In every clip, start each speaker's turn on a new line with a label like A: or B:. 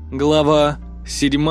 A: Глава 7.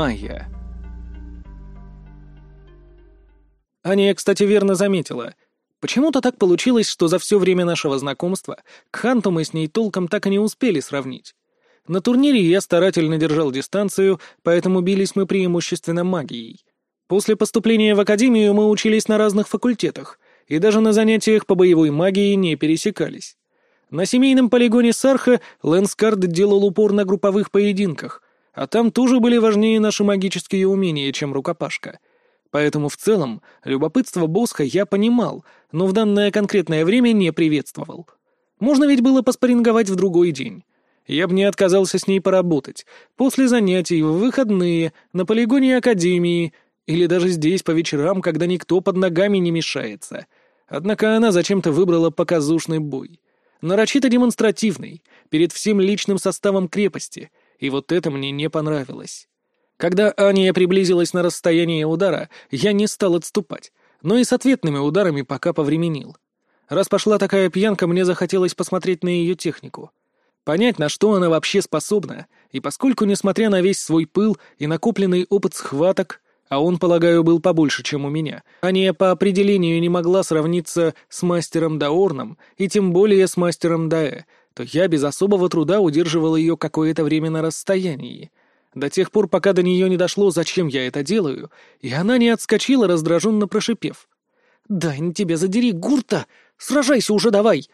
A: Аня, кстати, верно заметила. Почему-то так получилось, что за все время нашего знакомства к Ханту мы с ней толком так и не успели сравнить. На турнире я старательно держал дистанцию, поэтому бились мы преимущественно магией. После поступления в академию мы учились на разных факультетах, и даже на занятиях по боевой магии не пересекались. На семейном полигоне Сарха Лэнскард делал упор на групповых поединках, а там тоже были важнее наши магические умения, чем рукопашка. Поэтому в целом любопытство Босха я понимал, но в данное конкретное время не приветствовал. Можно ведь было поспарринговать в другой день. Я бы не отказался с ней поработать, после занятий, в выходные, на полигоне академии, или даже здесь по вечерам, когда никто под ногами не мешается. Однако она зачем-то выбрала показушный бой. Нарочито демонстративный, перед всем личным составом крепости, и вот это мне не понравилось. Когда Аня приблизилась на расстояние удара, я не стал отступать, но и с ответными ударами пока повременил. Раз пошла такая пьянка, мне захотелось посмотреть на ее технику. Понять, на что она вообще способна, и поскольку, несмотря на весь свой пыл и накопленный опыт схваток, а он, полагаю, был побольше, чем у меня, Аня по определению не могла сравниться с мастером Даорном, и тем более с мастером Даэ, то я без особого труда удерживал ее какое-то время на расстоянии. До тех пор, пока до нее не дошло, зачем я это делаю, и она не отскочила, раздраженно прошипев. «Дай на тебя задери, Гурта! Сражайся уже давай!»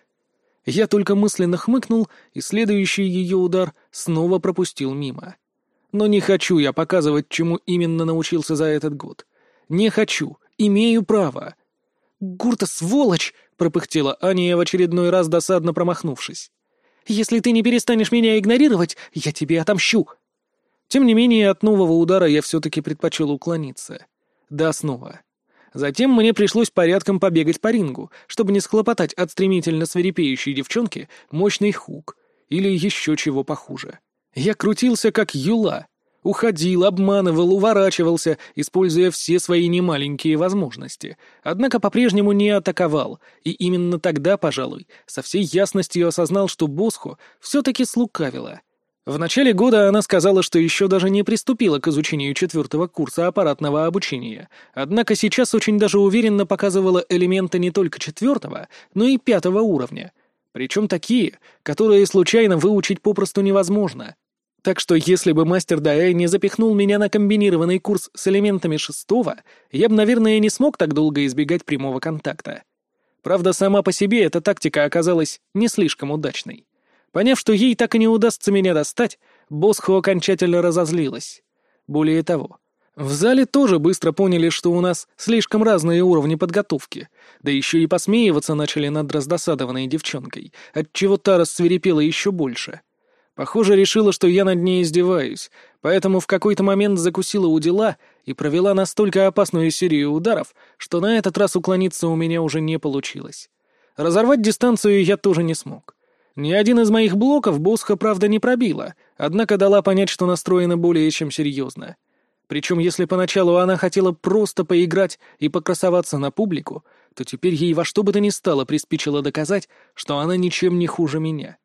A: Я только мысленно хмыкнул, и следующий ее удар снова пропустил мимо. Но не хочу я показывать, чему именно научился за этот год. Не хочу, имею право. «Гурта, сволочь!» — пропыхтела Аня в очередной раз, досадно промахнувшись. «Если ты не перестанешь меня игнорировать, я тебе отомщу!» Тем не менее, от нового удара я все-таки предпочел уклониться. Да, снова. Затем мне пришлось порядком побегать по рингу, чтобы не схлопотать от стремительно свирепеющей девчонки мощный хук или еще чего похуже. Я крутился как юла, уходил, обманывал, уворачивался, используя все свои немаленькие возможности, однако по-прежнему не атаковал, и именно тогда, пожалуй, со всей ясностью осознал, что Босхо все-таки слукавила. В начале года она сказала, что еще даже не приступила к изучению 4-го курса аппаратного обучения, однако сейчас очень даже уверенно показывала элементы не только 4-го, но и 5-го уровня, причем такие, которые случайно выучить попросту невозможно. Так что если бы мастер Даэ не запихнул меня на комбинированный курс с элементами 6-го, я бы, наверное, не смог так долго избегать прямого контакта. Правда, сама по себе эта тактика оказалась не слишком удачной. Поняв, что ей так и не удастся меня достать, Босхо окончательно разозлилась. Более того, в зале тоже быстро поняли, что у нас слишком разные уровни подготовки, да еще и посмеиваться начали над раздосадованной девчонкой, отчего та рассвирепела еще больше. Похоже, решила, что я над ней издеваюсь, поэтому в какой-то момент закусила у дела и провела настолько опасную серию ударов, что на этот раз уклониться у меня уже не получилось. Разорвать дистанцию я тоже не смог. Ни один из моих блоков Босха, правда, не пробила, однако дала понять, что настроена более чем серьезно. Причем, если поначалу она хотела просто поиграть и покрасоваться на публику, то теперь ей во что бы то ни стало приспичило доказать, что она ничем не хуже меня.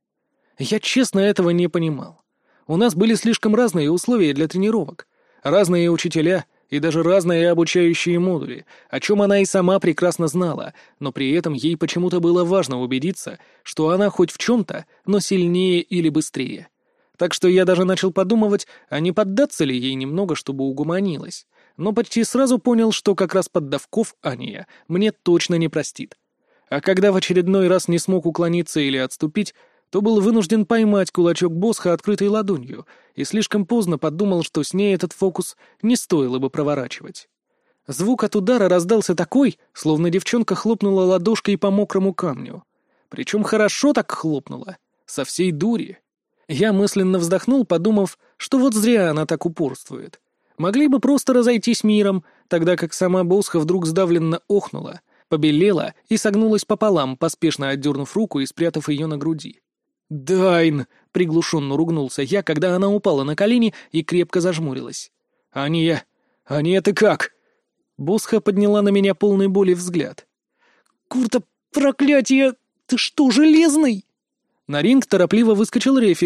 A: Я честно этого не понимал. У нас были слишком разные условия для тренировок, разные учителя и даже разные обучающие модули, о чем она и сама прекрасно знала, но при этом ей почему-то было важно убедиться, что она хоть в чем-то, но сильнее или быстрее. Так что я даже начал подумывать, а не поддаться ли ей немного, чтобы угомонилась, но почти сразу понял, что как раз поддавков Аня мне точно не простит. А когда в очередной раз не смог уклониться или отступить, то был вынужден поймать кулачок Босха открытой ладонью и слишком поздно подумал, что с ней этот фокус не стоило бы проворачивать. Звук от удара раздался такой, словно девчонка хлопнула ладошкой по мокрому камню. Причем хорошо так хлопнула, со всей дури. Я мысленно вздохнул, подумав, что вот зря она так упорствует. Могли бы просто разойтись миром, тогда как сама Босха вдруг сдавленно охнула, побелела и согнулась пополам, поспешно отдернув руку и спрятав ее на груди. «Дайн!» — приглушенно ругнулся я, когда она упала на колени и крепко зажмурилась. «Ания! Ания, ты как?» Босха подняла на меня полный боли взгляд. «Курта, проклятие! Ты что, железный?» На ринг торопливо выскочил рефери,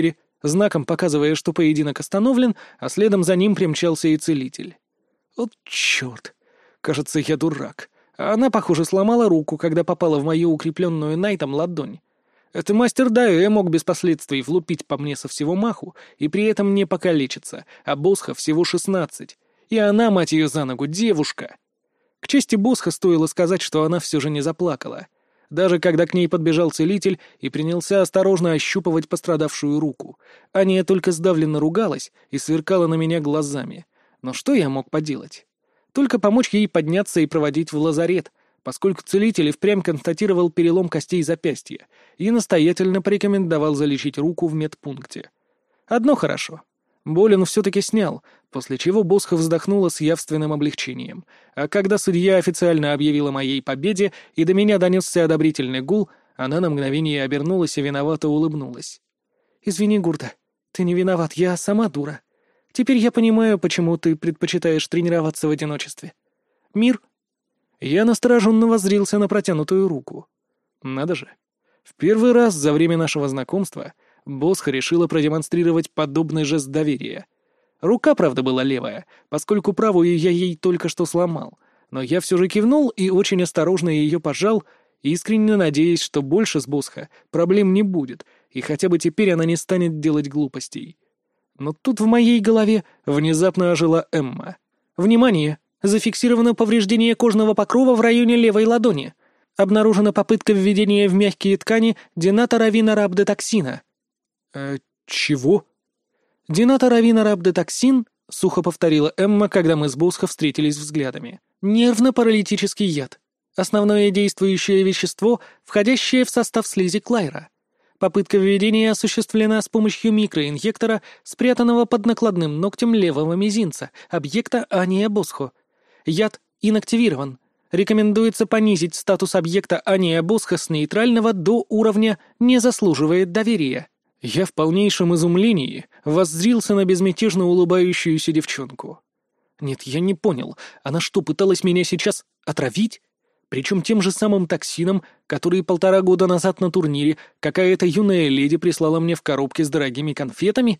A: знаком показывая, что поединок остановлен, а следом за ним примчался и целитель. Вот черт! Кажется, я дурак. А она, похоже, сломала руку, когда попала в мою укрепленную Найтом ладонь. Это мастер Даэ мог без последствий влупить по мне со всего маху и при этом не покалечиться, а Босха всего 16. И она, мать ее за ногу, девушка. К чести Босха стоило сказать, что она все же не заплакала. Даже когда к ней подбежал целитель и принялся осторожно ощупывать пострадавшую руку, Аня только сдавленно ругалась и сверкала на меня глазами. Но что я мог поделать? Только помочь ей подняться и проводить в лазарет, поскольку целитель и впрямь констатировал перелом костей запястья и настоятельно порекомендовал залечить руку в медпункте. Одно хорошо. Боль он все-таки снял, после чего Босха вздохнула с явственным облегчением, а когда судья официально объявил о моей победе и до меня донесся одобрительный гул, она на мгновение обернулась и виновато улыбнулась. «Извини, Гурта, ты не виноват, я сама дура. Теперь я понимаю, почему ты предпочитаешь тренироваться в одиночестве. Мир?» Я настороженно воззрился на протянутую руку. Надо же. В первый раз за время нашего знакомства Босха решила продемонстрировать подобный жест доверия. Рука, правда, была левая, поскольку правую я ей только что сломал, но я все же кивнул и очень осторожно ее пожал, искренне надеясь, что больше с Босха проблем не будет, и хотя бы теперь она не станет делать глупостей. Но тут в моей голове внезапно ожила Эмма. «Внимание! Зафиксировано повреждение кожного покрова в районе левой ладони. Обнаружена попытка введения в мягкие ткани динаторавинорабдетоксина». Чего? «Динаторавинорабдетоксин», — сухо повторила Эмма, когда мы с Босха встретились взглядами. «Нервно-паралитический яд. Основное действующее вещество, входящее в состав слизи Клайра. Попытка введения осуществлена с помощью микроинъектора, спрятанного под накладным ногтем левого мизинца, объекта Ания Босхо. Яд инактивирован. Рекомендуется понизить статус объекта Ания Босха с нейтрального до уровня «не заслуживает доверия». Я в полнейшем изумлении воззрился на безмятежно улыбающуюся девчонку. Нет, я не понял, она что, пыталась меня сейчас отравить? Причем тем же самым токсином, который 1,5 года назад на турнире какая-то юная леди прислала мне в коробке с дорогими конфетами?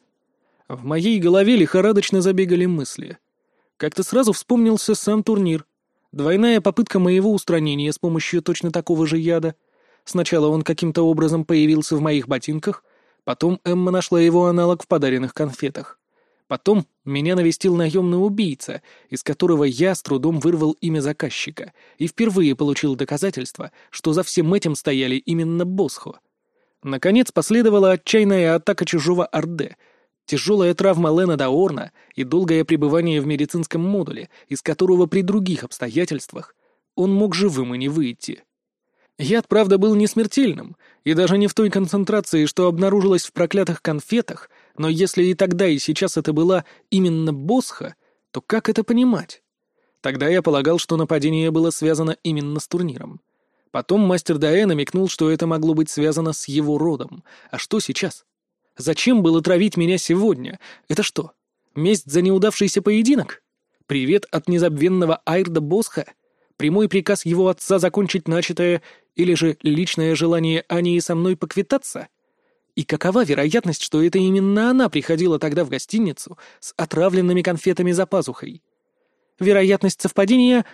A: В моей голове лихорадочно забегали мысли. Как-то сразу вспомнился сам турнир. Двойная попытка моего устранения с помощью точно такого же яда. Сначала он каким-то образом появился в моих ботинках, потом Эмма нашла его аналог в подаренных конфетах. Потом меня навестил наемный убийца, из которого я с трудом вырвал имя заказчика, и впервые получил доказательство, что за всем этим стояли именно Босхо. Наконец последовала отчаянная атака чужого Орде, тяжелая травма Лена Даорна и долгое пребывание в медицинском модуле, из которого при других обстоятельствах он мог живым и не выйти. Яд, правда, был не смертельным, и даже не в той концентрации, что обнаружилось в проклятых конфетах, но если и тогда, и сейчас это была именно Босха, то как это понимать? Тогда я полагал, что нападение было связано именно с турниром. Потом мастер Даэ намекнул, что это могло быть связано с его родом. А что сейчас? Зачем было травить меня сегодня? Это что, месть за неудавшийся поединок? Привет от незабвенного Айрда Босха? Прямой приказ его отца закончить начатое или же личное желание Ании со мной поквитаться? И какова вероятность, что это именно она приходила тогда в гостиницу с отравленными конфетами за пазухой? Вероятность совпадения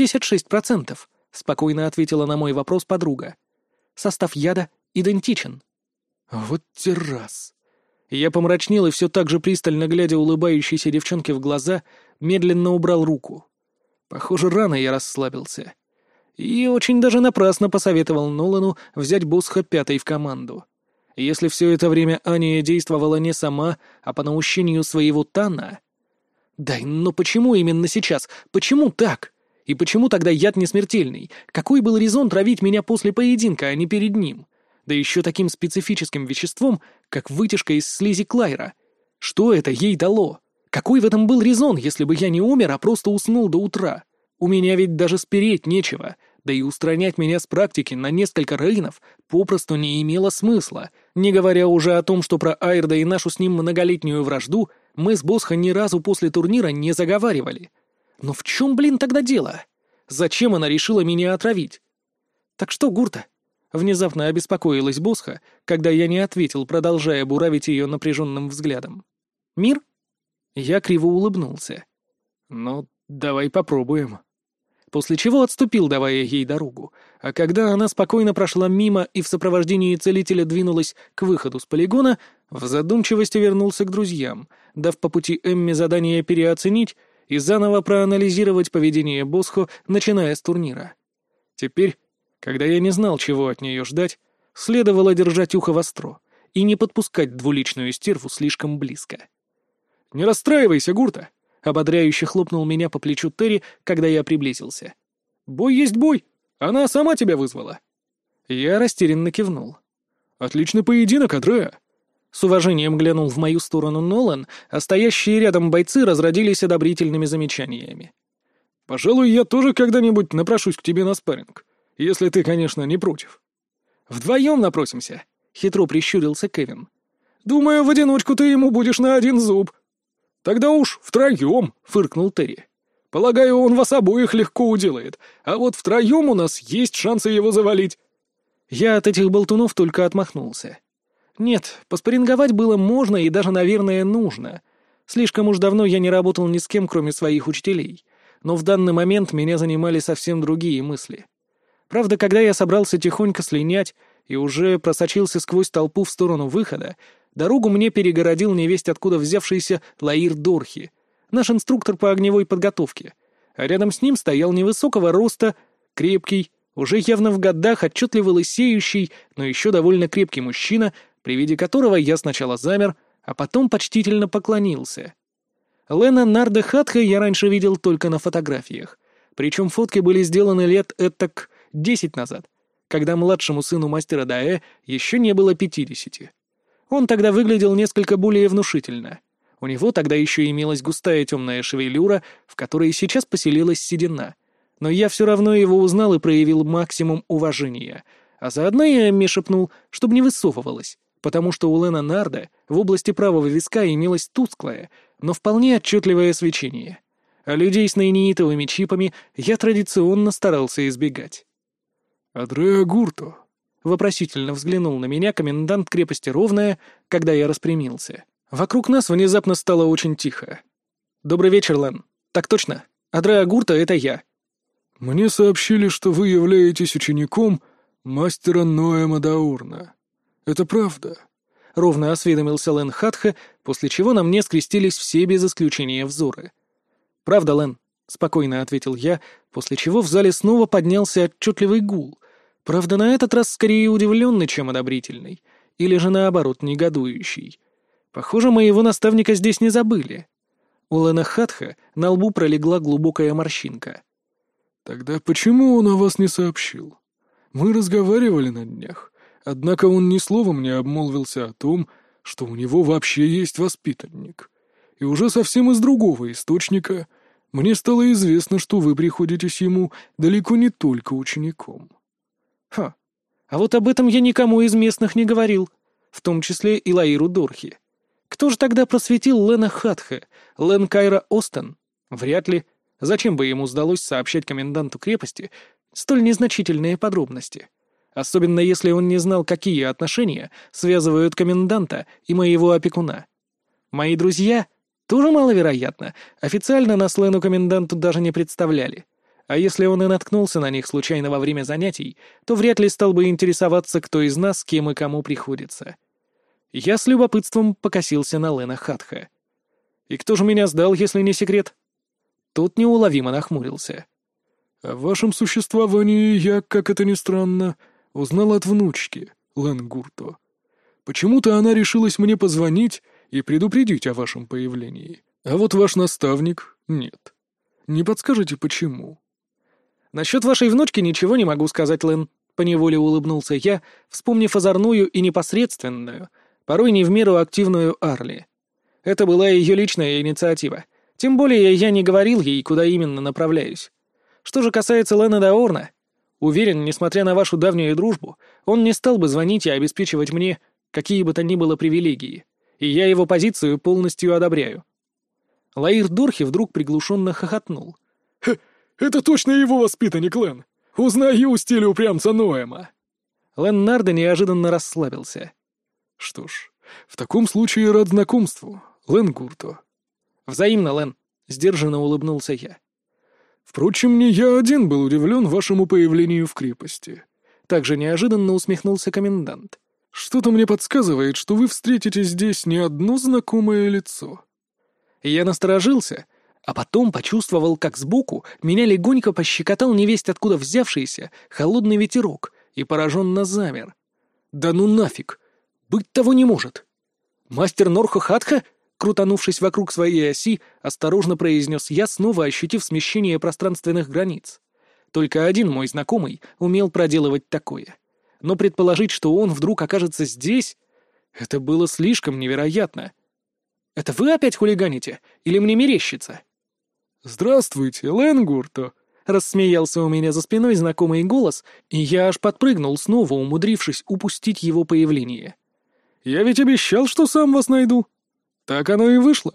A: 76%, спокойно ответила на мой вопрос подруга. Состав яда идентичен. Вот террас. Я помрачнел и все так же пристально глядя улыбающейся девчонке в глаза, медленно убрал руку. Похоже, рано я расслабился. И очень даже напрасно посоветовал Нолану взять Босха 5-й в команду. Если все это время Аня действовала не сама, а по наущению своего Тана... Дай, но почему именно сейчас? Почему так? И почему тогда яд не смертельный? Какой был резон травить меня после поединка, а не перед ним? Да еще таким специфическим веществом, как вытяжка из слизи Клайра. Что это ей дало? Какой в этом был резон, если бы я не умер, а просто уснул до утра? У меня ведь даже спереть нечего, да и устранять меня с практики на несколько рейнов попросту не имело смысла, не говоря уже о том, что про Айрда и нашу с ним многолетнюю вражду мы с Босха ни разу после турнира не заговаривали. Но в чем, блин, тогда дело? Зачем она решила меня отравить? Так что, Гурта, Внезапно обеспокоилась Босха, когда я не ответил, продолжая буравить ее напряженным взглядом. «Мир?» Я криво улыбнулся. «Ну, давай попробуем». После чего отступил, давая ей дорогу, а когда она спокойно прошла мимо и в сопровождении целителя двинулась к выходу с полигона, в задумчивости вернулся к друзьям, дав по пути Эмме задание переоценить и заново проанализировать поведение Босхо, начиная с турнира. Теперь, когда я не знал, чего от нее ждать, следовало держать ухо востро и не подпускать двуличную стерву слишком близко. «Не расстраивайся, Гурта!» — ободряюще хлопнул меня по плечу Терри, когда я приблизился. «Бой есть бой! Она сама тебя вызвала!» Я растерянно кивнул. «Отличный поединок, Адреа!» С уважением глянул в мою сторону Нолан, а стоящие рядом бойцы разродились одобрительными замечаниями. «Пожалуй, я тоже когда-нибудь напрошусь к тебе на спарринг, если ты, конечно, не против». «Вдвоем напросимся», — хитро прищурился Кевин. «Думаю, в одиночку ты ему будешь на один зуб». «Тогда уж втроем», — фыркнул Терри. «Полагаю, он вас обоих легко уделает, а вот втроем у нас есть шансы его завалить». Я от этих болтунов только отмахнулся. Нет, поспарринговать было можно и даже, наверное, нужно. Слишком уж давно я не работал ни с кем, кроме своих учителей. Но в данный момент меня занимали совсем другие мысли. Правда, когда я собрался тихонько слинять и уже просочился сквозь толпу в сторону выхода, дорогу мне перегородил невесть откуда взявшийся Лаир Дорхи, наш инструктор по огневой подготовке, а рядом с ним стоял невысокого роста, крепкий, уже явно в годах отчетливо лысеющий, но еще довольно крепкий мужчина, при виде которого я сначала замер, а потом почтительно поклонился. Лена Нарде Хатха я раньше видел только на фотографиях, причем фотки были сделаны лет этак 10 назад, когда младшему сыну мастера Даэ еще не было 50. Он тогда выглядел несколько более внушительно. У него тогда еще имелась густая темная шевелюра, в которой сейчас поселилась седина. Но я все равно его узнал и проявил максимум уважения, а заодно и Эмми шепнул, чтобы не высовывалась, потому что у Лена Нарда в области правого виска имелось тусклое, но вполне отчетливое свечение. А людей с нейнитовыми чипами я традиционно старался избегать. «Адреа Гурто», — вопросительно взглянул на меня комендант крепости Ровная, когда я распрямился. Вокруг нас внезапно стало очень тихо. «Добрый вечер, Лен. Так точно. Адреа Гурто — это я».
B: «Мне сообщили, что вы являетесь учеником мастера Ноэма Даурна. Это правда?»
A: — ровно осведомился Лен Хатха, после чего на мне скрестились все без исключения взоры. «Правда, Лен», — спокойно ответил я, после чего в зале снова поднялся отчетливый гул, правда, на этот раз скорее удивленный, чем одобрительный, или же наоборот негодующий. Похоже, моего наставника здесь не забыли. У Лена Хатха на лбу пролегла глубокая морщинка.
B: «Тогда почему он о вас не сообщил? Мы разговаривали на днях, однако он ни словом не обмолвился о том, что у него вообще есть воспитанник. И уже совсем из другого источника мне стало известно, что вы приходитесь ему далеко не только учеником».
A: «Ха, а вот об этом я никому из местных не говорил, в том числе и Лаиру Дорхи. Кто же тогда просветил Лена Хатха? Лен Кайра Остен? Вряд ли. Зачем бы ему сдалось сообщать коменданту крепости столь незначительные подробности? Особенно если он не знал, какие отношения связывают коменданта и моего опекуна. Мои друзья, тоже маловероятно, официально нас Лену коменданту даже не представляли. А если он и наткнулся на них случайно во время занятий, то вряд ли стал бы интересоваться, кто из нас, кем и кому приходится. Я с любопытством покосился на Лена Хатха. «И кто же меня сдал, если не секрет?» Тот неуловимо нахмурился.
B: «О вашем существовании я, как это ни странно, узнал от внучки, Лен Гурто. Почему-то она решилась мне позвонить и предупредить о вашем появлении. А вот ваш наставник — нет. Не подскажете, почему?»
A: «Насчет вашей внучки ничего не могу сказать, Лен», — поневоле улыбнулся я, вспомнив озорную и непосредственную, порой не в меру активную Арли. Это была ее личная инициатива. Тем более я не говорил ей, куда именно направляюсь. Что же касается Лена Даорна, уверен, несмотря на вашу давнюю дружбу, он не стал бы звонить и обеспечивать мне какие бы то ни было привилегии, и я его позицию полностью одобряю. Лаир Дорхи вдруг приглушенно хохотнул.
B: «Это точно его воспитанник, Лен! Узнаю стиль упрямца Ноэма!»
A: Леннардо неожиданно расслабился.
B: «Что ж, в таком случае рад знакомству, Лен Гурто».
A: «Взаимно, Лен», — сдержанно улыбнулся я.
B: «Впрочем, не я один был удивлен вашему появлению в крепости».
A: Также неожиданно усмехнулся комендант.
B: «Что-то мне подсказывает, что вы встретите здесь не одно знакомое лицо».
A: Я насторожился, а потом почувствовал, как сбоку меня легонько пощекотал невесть откуда взявшийся холодный ветерок и пораженно замер. «Да ну нафиг! Быть того не может!» «Мастер Норхо Хатха?» Крутанувшись вокруг своей оси, осторожно произнес я, снова ощутив смещение пространственных границ. Только один мой знакомый умел проделывать такое. Но предположить, что он вдруг окажется здесь, это было слишком невероятно. «Это вы опять хулиганите? Или мне мерещится?»
B: «Здравствуйте, Лен Гурто!»
A: — рассмеялся у меня за спиной знакомый голос, и я аж подпрыгнул, снова умудрившись упустить его появление.
B: «Я ведь обещал, что сам вас найду. Так оно и вышло».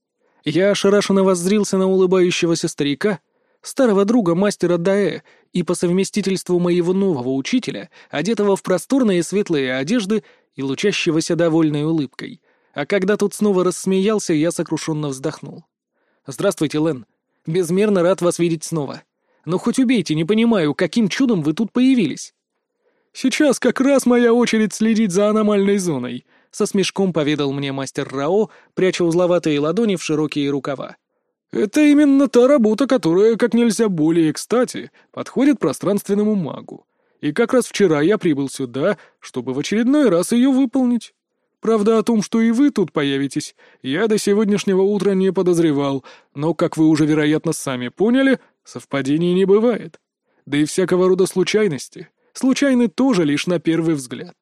A: Я ошарашенно воззрился на улыбающегося старика, старого друга мастера Даэ и по совместительству моего нового учителя, одетого в просторные светлые одежды и лучащегося довольной улыбкой. А когда тот снова рассмеялся, я сокрушенно вздохнул. «Здравствуйте, Лен. Безмерно рад вас видеть снова. Но хоть убейте, не понимаю, каким чудом вы тут появились».
B: «Сейчас как раз моя очередь следить за аномальной зоной»,
A: — со смешком поведал мне мастер Рао, пряча узловатые ладони в широкие рукава.
B: «Это именно та работа, которая как нельзя более кстати подходит пространственному магу. И как раз вчера я прибыл сюда, чтобы в очередной раз ее выполнить. Правда, о том, что и вы тут появитесь, я до сегодняшнего утра не подозревал, но, как вы уже, вероятно, сами поняли, совпадений не бывает. Да и всякого рода случайности случайны тоже лишь на первый взгляд».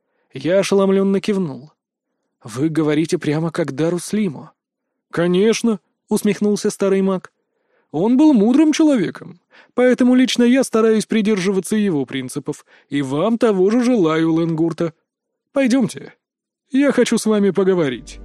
A: Я ошеломленно кивнул. «Вы говорите прямо как Дарус Лимо».
B: «Конечно», — усмехнулся старый маг. «Он был мудрым человеком, поэтому лично я стараюсь придерживаться его принципов, и вам того же желаю, Лен Гурто. Пойдемте, я хочу с вами поговорить».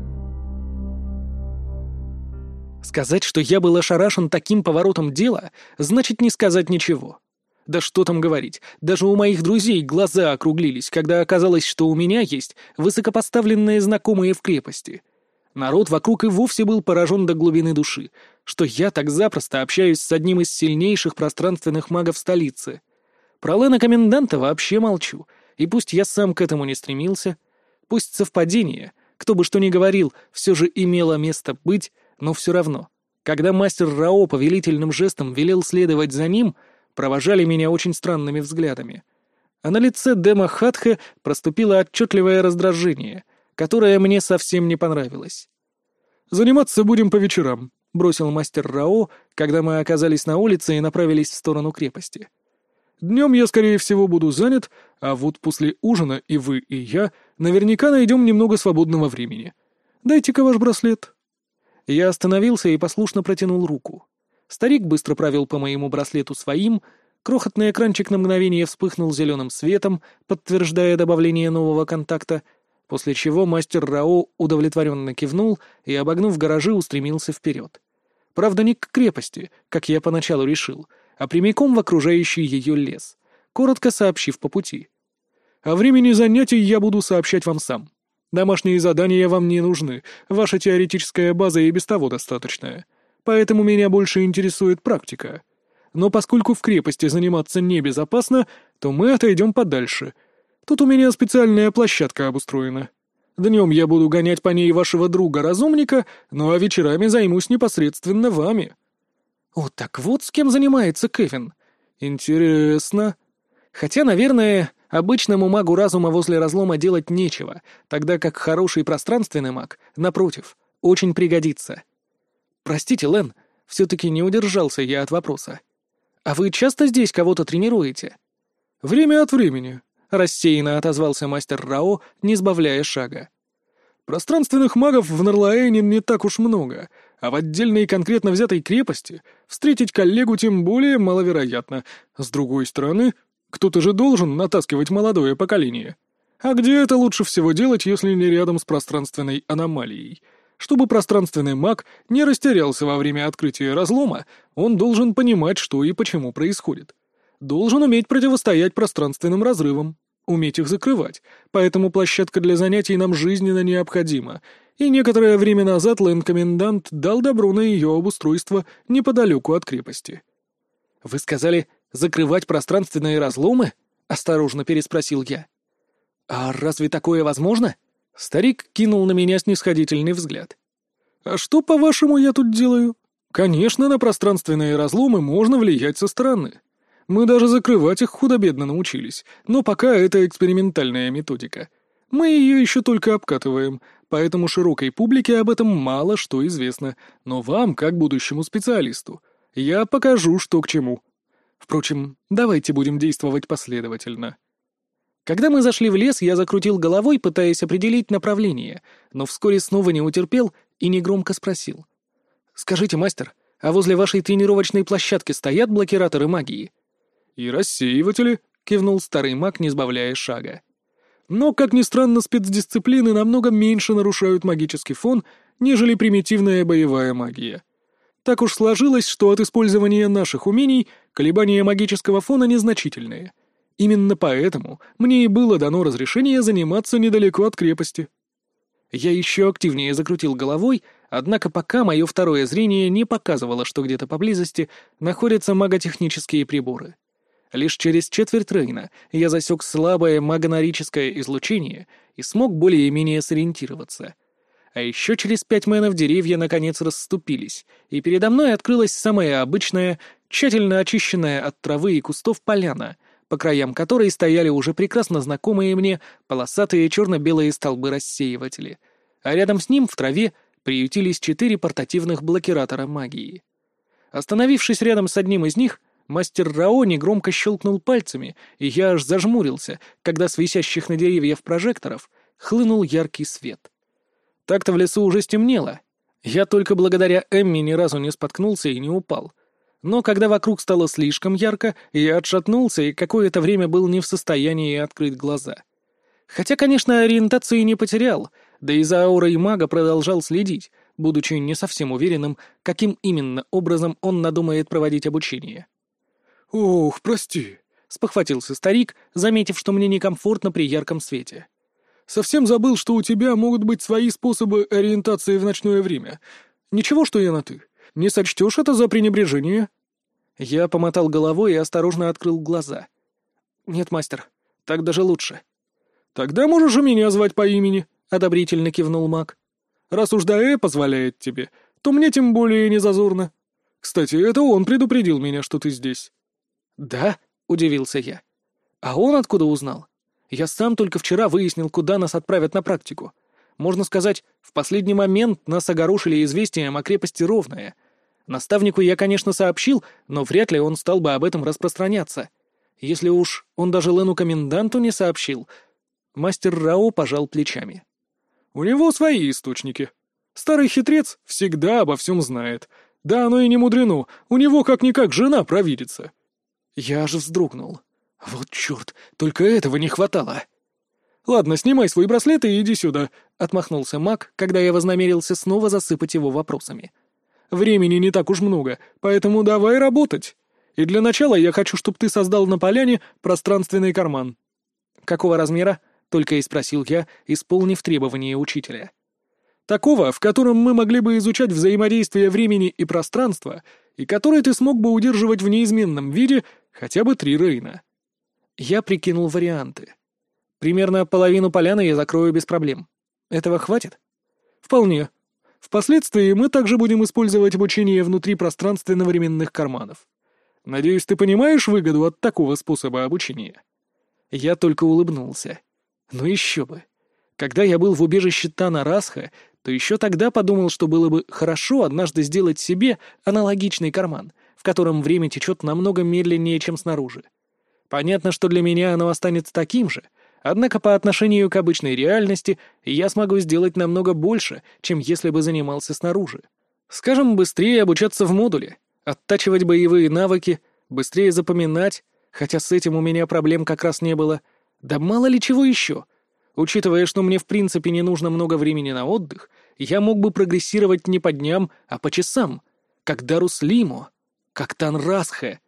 A: Сказать, что я был ошарашен таким поворотом дела, значит не сказать ничего. Да что там говорить, даже у моих друзей глаза округлились, когда оказалось, что у меня есть высокопоставленные знакомые в крепости. Народ вокруг и вовсе был поражен до глубины души, что я так запросто общаюсь с одним из сильнейших пространственных магов столицы. Про Лена Коменданта вообще молчу, и пусть я сам к этому не стремился, пусть совпадение, кто бы что ни говорил, все же имело место быть, но все равно, когда мастер Рао повелительным жестом велел следовать за ним, провожали меня очень странными взглядами. А на лице Дема Хатха проступило отчетливое раздражение, которое мне совсем не понравилось.
B: «Заниматься будем по вечерам», — бросил мастер Рао,
A: когда мы оказались на улице и направились в сторону крепости.
B: «Днем я, скорее всего, буду занят, а вот после ужина и вы, и я наверняка найдем немного свободного времени. Дайте-ка ваш браслет».
A: Я остановился и послушно протянул руку. Старик быстро провел по моему браслету своим, крохотный экранчик на мгновение вспыхнул зеленым светом, подтверждая добавление нового контакта, после чего мастер Рао удовлетворенно кивнул и, обогнув гаражи, устремился вперед. Правда, не к крепости, как я поначалу решил, а прямиком в окружающий ее лес, коротко сообщив по пути.
B: «О времени занятий я буду сообщать вам сам. Домашние задания вам не нужны, ваша теоретическая база и без того достаточная. Поэтому меня больше интересует практика. Но поскольку в крепости заниматься небезопасно, то мы отойдем подальше. Тут у меня специальная площадка обустроена. Днем я буду гонять по ней вашего друга-разумника, ну а вечерами займусь непосредственно вами».
A: «О, так вот с кем занимается Кевин. Интересно. Хотя, наверное, обычному магу разума возле разлома делать нечего, тогда как хороший пространственный маг, напротив, очень пригодится. Простите, Лен, все-таки не удержался я от вопроса. А вы часто здесь кого-то тренируете?»
B: «Время от времени»,
A: — рассеянно отозвался мастер Рао, не сбавляя шага.
B: «Пространственных магов в Нарлаэне не так уж много, а в отдельной конкретно взятой крепости встретить коллегу тем более маловероятно. С другой стороны, кто-то же должен натаскивать молодое поколение. А где это лучше всего делать, если не рядом с пространственной аномалией? Чтобы пространственный маг не растерялся во время открытия разлома, он должен понимать, что и почему происходит. Должен уметь противостоять пространственным разрывам. уметь их закрывать, поэтому площадка для занятий нам жизненно необходима, и некоторое время назад лэнд-комендант дал добро на ее обустройство неподалеку от крепости».
A: «Вы сказали, закрывать пространственные разломы?» — осторожно переспросил я. «А разве такое возможно?» Старик кинул на меня снисходительный взгляд.
B: «А что, по-вашему, я тут делаю? Конечно, на пространственные разломы можно влиять со стороны. Мы даже закрывать их худо-бедно научились, но пока это экспериментальная методика. Мы ее еще только обкатываем, поэтому широкой публике об этом мало что известно, но вам, как будущему специалисту, я покажу, что к чему. Впрочем, давайте будем действовать последовательно».
A: Когда мы зашли в лес, я закрутил головой, пытаясь определить направление, но вскоре снова не утерпел и негромко спросил. «Скажите, мастер, а возле вашей тренировочной площадки стоят блокираторы магии?»
B: «И рассеиватели», — кивнул старый маг, не сбавляя шага. «Но, как ни странно, спецдисциплины намного меньше нарушают магический фон, нежели примитивная боевая магия. Так уж сложилось, что от использования наших умений колебания магического фона незначительные. Именно поэтому мне и было дано разрешение заниматься недалеко от крепости».
A: Я еще активнее закрутил головой, однако пока мое второе зрение не показывало, что где-то поблизости находятся маготехнические приборы. Лишь через четверть Рейна я засек слабое магонорическое излучение и смог более-менее сориентироваться. А еще через 5 мэнов деревья наконец расступились, и передо мной открылась самая обычная, тщательно очищенная от травы и кустов поляна, по краям которой стояли уже прекрасно знакомые мне полосатые черно-белые столбы-рассеиватели, а рядом с ним в траве приютились 4 портативных блокиратора магии. Остановившись рядом с одним из них, мастер Рао негромко щелкнул пальцами, и я аж зажмурился, когда с висящих на деревьях прожекторов хлынул яркий свет. Так-то в лесу уже стемнело. Я только благодаря Эмми ни разу не споткнулся и не упал. Но когда вокруг стало слишком ярко, я отшатнулся и какое-то время был не в состоянии открыть глаза. Хотя, конечно, ориентации не потерял, да и за аурой мага продолжал следить, будучи не совсем уверенным, каким именно образом он надумает проводить обучение.
B: «Ох, прости», —
A: спохватился старик, заметив, что мне некомфортно при ярком свете.
B: «Совсем забыл, что у тебя могут быть свои способы ориентации в ночное время. Ничего, что я на «ты». Не сочтешь это за пренебрежение?»
A: Я помотал головой и осторожно открыл глаза. «Нет, мастер, так даже лучше».
B: «Тогда можешь и меня звать по имени», — одобрительно кивнул маг. «Раз уж Даэ позволяет тебе, то мне тем более не зазорно. Кстати, это он предупредил меня, что ты здесь».
A: «Да?» — удивился я. «А он откуда узнал? Я сам только вчера выяснил, куда нас отправят на практику. Можно сказать, в последний момент нас огорошили известием о крепости Ровная. Наставнику я, конечно, сообщил, но вряд ли он стал бы об этом распространяться. Если уж он даже Лену-коменданту не сообщил». Мастер Рао пожал плечами.
B: «У него свои источники. Старый хитрец всегда обо всем знает. Да оно и не мудрено, у него как-никак жена провидица».
A: Я аж вздрогнул. Вот черт, только этого не хватало.
B: «Ладно, снимай свой браслет и иди сюда», —
A: отмахнулся маг, когда я вознамерился снова засыпать его вопросами.
B: «Времени не так уж много, поэтому давай работать. И для начала я хочу, чтобы ты создал на поляне пространственный карман».
A: «Какого размера?» — только и спросил я, исполнив требования учителя.
B: «Такого, в котором мы могли бы изучать взаимодействие времени и пространства, и который ты смог бы удерживать в неизменном виде хотя бы 3 Рейна».
A: Я прикинул варианты. Примерно половину поляны я закрою без проблем. Этого хватит?
B: Вполне. Впоследствии мы также будем использовать обучение внутри пространственно-временных карманов. Надеюсь, ты понимаешь выгоду от такого способа обучения?»
A: Я только улыбнулся. Ну еще бы. Когда я был в убежище Тана Расха, то еще тогда подумал, что было бы хорошо однажды сделать себе аналогичный карман, в котором время течет намного медленнее, чем снаружи. Понятно, что для меня оно останется таким же, однако по отношению к обычной реальности я смогу сделать намного больше, чем если бы занимался снаружи. Скажем, быстрее обучаться в модуле, оттачивать боевые навыки, быстрее запоминать, хотя с этим у меня проблем как раз не было, да мало ли чего еще. Учитывая, что мне в принципе не нужно много времени на отдых, я мог бы прогрессировать не по дням, а по часам, как Дарус Лимо, как Тан Расхе.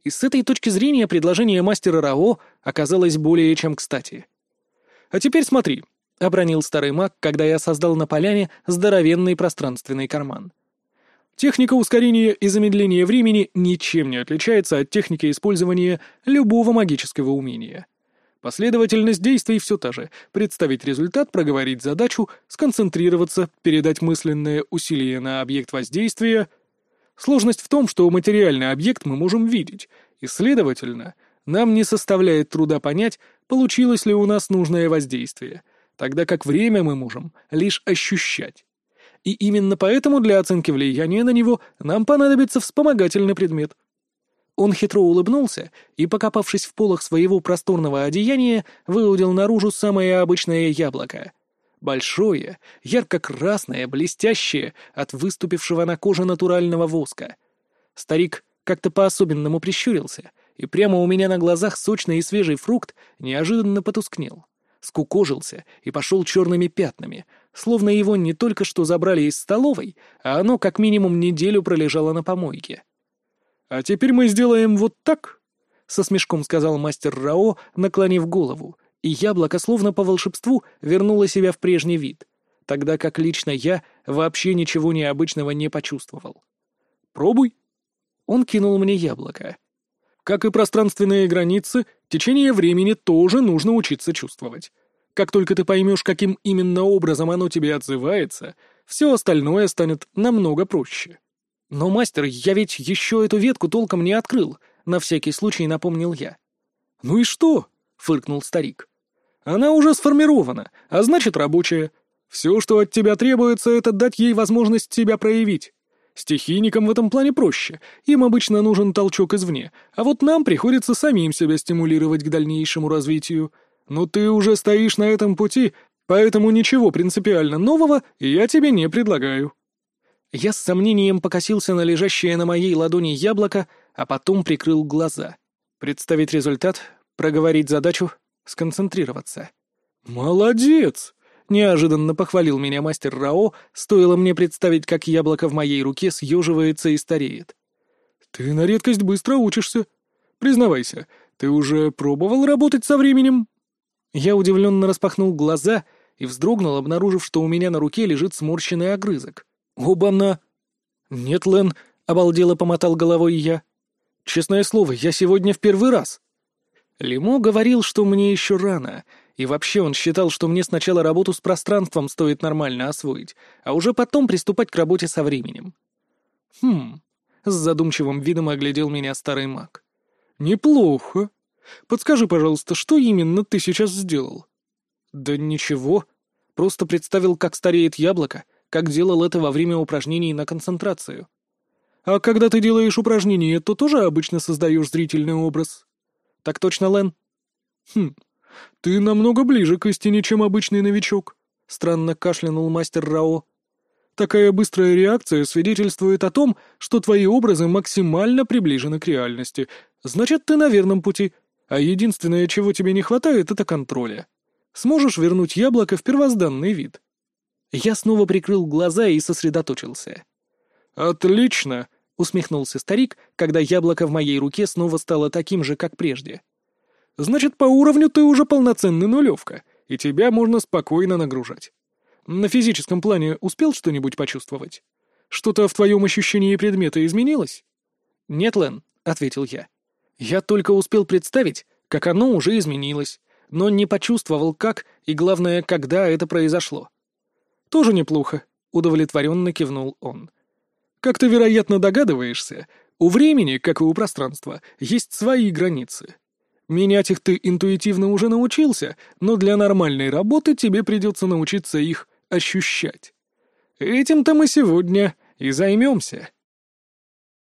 A: И с этой точки зрения предложение мастера Рао оказалось более чем кстати. «А теперь смотри», — обронил старый маг, когда я создал на поляне здоровенный пространственный карман. «Техника ускорения и замедления времени ничем не отличается от техники использования любого магического умения. Последовательность действий все та же — представить результат, проговорить задачу, сконцентрироваться, передать мысленное усилие на объект воздействия. Сложность в том, что материальный объект мы можем видеть, и, следовательно, нам не составляет труда понять, получилось ли у нас нужное воздействие, тогда как время мы можем лишь ощущать. И именно поэтому для оценки влияния на него нам понадобится вспомогательный предмет». Он хитро улыбнулся и, покопавшись в полах своего просторного одеяния, выудил наружу самое обычное яблоко. Большое, ярко-красное, блестящее от выступившего на коже натурального воска. Старик как-то по-особенному прищурился, и прямо у меня на глазах сочный и свежий фрукт неожиданно потускнел, скукожился и пошел черными пятнами, словно его не только что забрали из столовой, а оно как минимум неделю пролежало на помойке. «А теперь мы сделаем вот так», — со смешком сказал мастер Рао, наклонив голову, и яблоко словно по волшебству вернуло себя в прежний вид, тогда как лично я вообще ничего необычного не почувствовал. «Пробуй». Он кинул мне яблоко. Как и пространственные границы, течение времени тоже нужно учиться чувствовать. Как только ты поймешь, каким именно образом оно тебе отзывается, все остальное станет намного проще. «Но, мастер, я ведь еще эту ветку толком не открыл», — на всякий случай напомнил я. «Ну и что?» — фыркнул старик. «Она уже сформирована, а значит рабочая. Все, что от тебя требуется, это дать ей возможность себя проявить. Стихийникам в этом плане проще, им обычно нужен толчок извне, а вот нам приходится самим себя стимулировать к дальнейшему развитию. Но ты уже стоишь на этом пути, поэтому ничего принципиально нового я тебе не предлагаю». Я с сомнением покосился на лежащее на моей ладони яблоко, а потом прикрыл глаза. Представить результат, проговорить задачу, сконцентрироваться. «Молодец!» — неожиданно похвалил меня мастер Рао, стоило мне представить, как яблоко в моей руке съеживается и стареет. «Ты на редкость быстро учишься. Признавайся, ты уже пробовал работать со временем?» Я удивленно распахнул глаза и вздрогнул, обнаружив, что у меня на руке лежит сморщенный огрызок. «Оба-на!» «Нет, Лэн», — обалдело помотал головой я. «Честное слово, я сегодня в первый раз». Лимо говорил, что мне еще рано, и вообще он считал, что мне сначала работу с пространством стоит нормально освоить, а уже потом приступать к работе со временем. С задумчивым видом оглядел меня старый маг. «Неплохо. Подскажи, пожалуйста, что именно ты сейчас сделал?» «Да ничего. Просто представил, как стареет яблоко, как делал это во время упражнений на концентрацию». «А когда ты делаешь упражнения, то тоже обычно создаешь зрительный образ?» «Так точно, Лэн». «Ты намного ближе к истине, чем обычный новичок», — странно кашлянул мастер Рао. «Такая быстрая реакция свидетельствует о том, что твои образы максимально приближены к реальности. Значит, ты на верном пути, а единственное, чего тебе не хватает, это контроля. Сможешь вернуть яблоко в первозданный вид?» Я снова прикрыл глаза и сосредоточился. «Отлично!» — усмехнулся старик, когда яблоко в моей руке снова стало таким же, как прежде. «Значит, по уровню ты уже полноценный нулевка, и тебя можно спокойно нагружать. На физическом плане успел что-нибудь почувствовать? Что-то в твоем ощущении предмета изменилось?» «Нет, Лэн», — ответил я. «Я только успел представить, как оно уже изменилось, но не почувствовал, как и, главное, когда это произошло». «Тоже неплохо», — удовлетворенно кивнул он. «Как ты, вероятно, догадываешься, у времени, как и у пространства, есть свои границы. Менять их ты интуитивно уже научился, но для нормальной работы тебе придется научиться их ощущать. Этим-то мы сегодня и займемся».